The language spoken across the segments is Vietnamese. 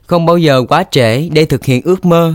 Không bao giờ quá trễ để thực hiện ước mơ.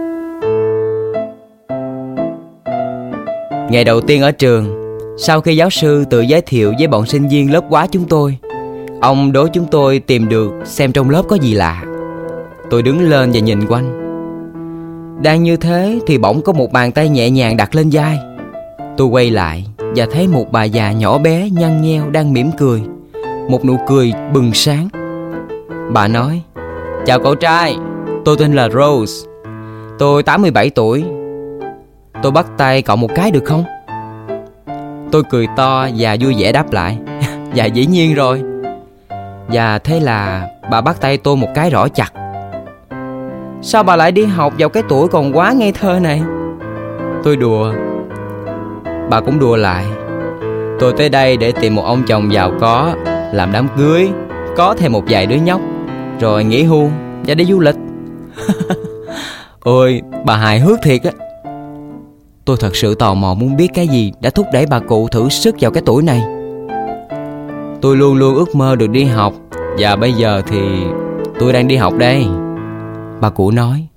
Ngày đầu tiên ở trường, sau khi giáo sư tự giới thiệu với bọn sinh viên lớp quá chúng tôi, ông đố chúng tôi tìm được xem trong lớp có gì lạ. Tôi đứng lên và nhìn quanh. Đang như thế thì bỗng có một bàn tay nhẹ nhàng đặt lên vai. Tôi quay lại và thấy một bà già nhỏ bé nhăn nheo đang mỉm cười, một nụ cười bừng sáng. Bà nói: "Chào cậu trai, tôi tên là Rose. Tôi 87 tuổi. Tôi bắt tay cậu một cái được không?" Tôi cười to và vui vẻ đáp lại: "Dạ dĩ nhiên rồi." Và thế là bà bắt tay tôi một cái rõ chặt. "Sao bà lại đi học vào cái tuổi còn quá ngây thơ này?" Tôi đùa. Bà cũng đùa lại: "Tôi tới đây để tìm một ông chồng giàu có, làm đám cưới, có thêm một vài đứa nhóc, rồi nghỉ hưu và đi du lịch." Ôi, bà hài hước thiệt á. Tôi thật sự tò mò muốn biết cái gì đã thúc đẩy bà cụ thử sức vào cái tuổi này. "Tôi luôn luôn ước mơ được đi học, và bây giờ thì tôi đang đi học đây," bà cụ nói.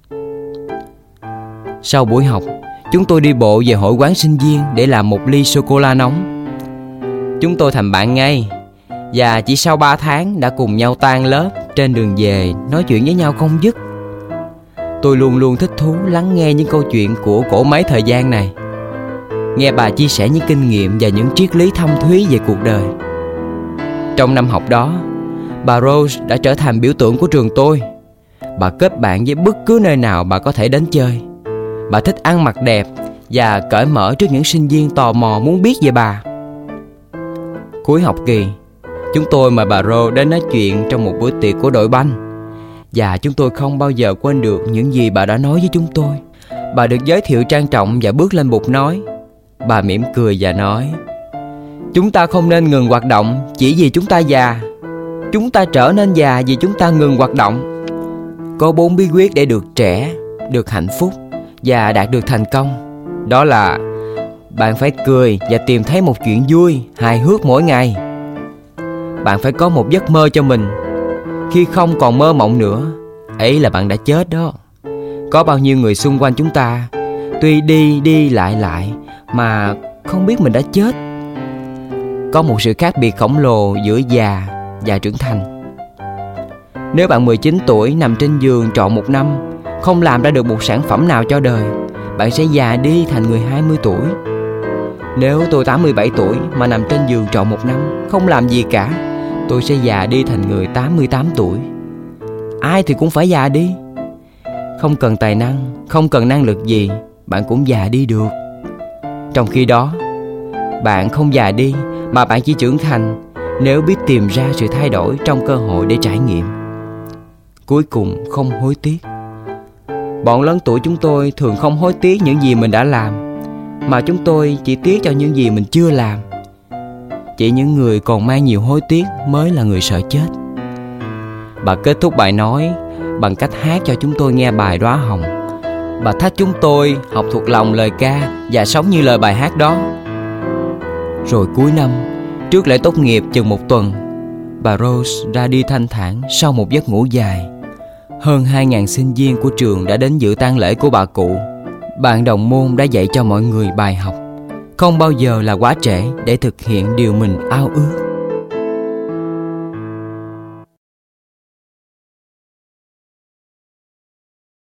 Sau buổi học, chúng tôi đi bộ về hội quán sinh viên để làm một ly sô-cô-la nóng. Chúng tôi thành bạn ngay, và chỉ sau 3 tháng đã cùng nhau tan lớp, trên đường về nói chuyện với nhau không dứt. Tôi luôn luôn thích thú lắng nghe những câu chuyện của cỗ máy thời gian này, nghe bà chia sẻ những kinh nghiệm và những triết lý thâm thúy về cuộc đời. Trong năm học đó, bà Rose đã trở thành biểu tượng của trường tôi. Bà kết bạn với bất cứ nơi nào bà có thể đến chơi. Bà thích ăn mặc đẹp và cởi mở trước những sinh viên tò mò muốn biết về bà. Cuối học kỳ, chúng tôi mời bà Rose đến nói chuyện trong một bữa tiệc của đội banh. Và chúng tôi không bao giờ quên được những gì bà đã nói với chúng tôi. Bà được giới thiệu trang trọng và bước lên bục nói. Bà mỉm cười và nói: "Chúng ta không nên ngừng hoạt động chỉ vì chúng ta già. Chúng ta trở nên già vì chúng ta ngừng hoạt động. Có 4 bí quyết để được trẻ, được hạnh phúc và đạt được thành công. Đó là: bạn phải cười và tìm thấy một chuyện vui, hài hước mỗi ngày. Bạn phải có một giấc mơ cho mình. Khi không còn mơ mộng nữa, ấy là bạn đã chết đó. Có bao nhiêu người xung quanh chúng ta tuy đi lại mà không biết mình đã chết. Có một sự khác biệt khổng lồ giữa già và trưởng thành. Nếu bạn 19 tuổi nằm trên giường trọn một năm, không làm ra được một sản phẩm nào cho đời, bạn sẽ già đi thành người 20 tuổi. Nếu tôi 87 tuổi mà nằm trên giường trọn một năm, không làm gì cả, tôi sẽ già đi thành người 88 tuổi. Ai thì cũng phải già đi. Không cần tài năng, không cần năng lực gì, bạn cũng già đi được. Trong khi đó, bạn không già đi mà bạn chỉ trưởng thành nếu biết tìm ra sự thay đổi trong cơ hội để trải nghiệm. Cuối cùng không hối tiếc. Bọn lớn tuổi chúng tôi thường không hối tiếc những gì mình đã làm, mà chúng tôi chỉ tiếc cho những gì mình chưa làm. Chỉ những người còn mang nhiều hối tiếc mới là người sợ chết. Bà kết thúc bài nói bằng cách hát cho chúng tôi nghe bài Đóa Hồng. Bà thách chúng tôi học thuộc lòng lời ca và sống như lời bài hát đó. Rồi cuối năm, trước lễ tốt nghiệp chừng một tuần, bà Rose ra đi thanh thản sau một giấc ngủ dài. Hơn 2.000 sinh viên của trường đã đến dự tang lễ của bà cụ. Bạn đồng môn đã dạy cho mọi người bài học: không bao giờ là quá trễ để thực hiện điều mình ao ước.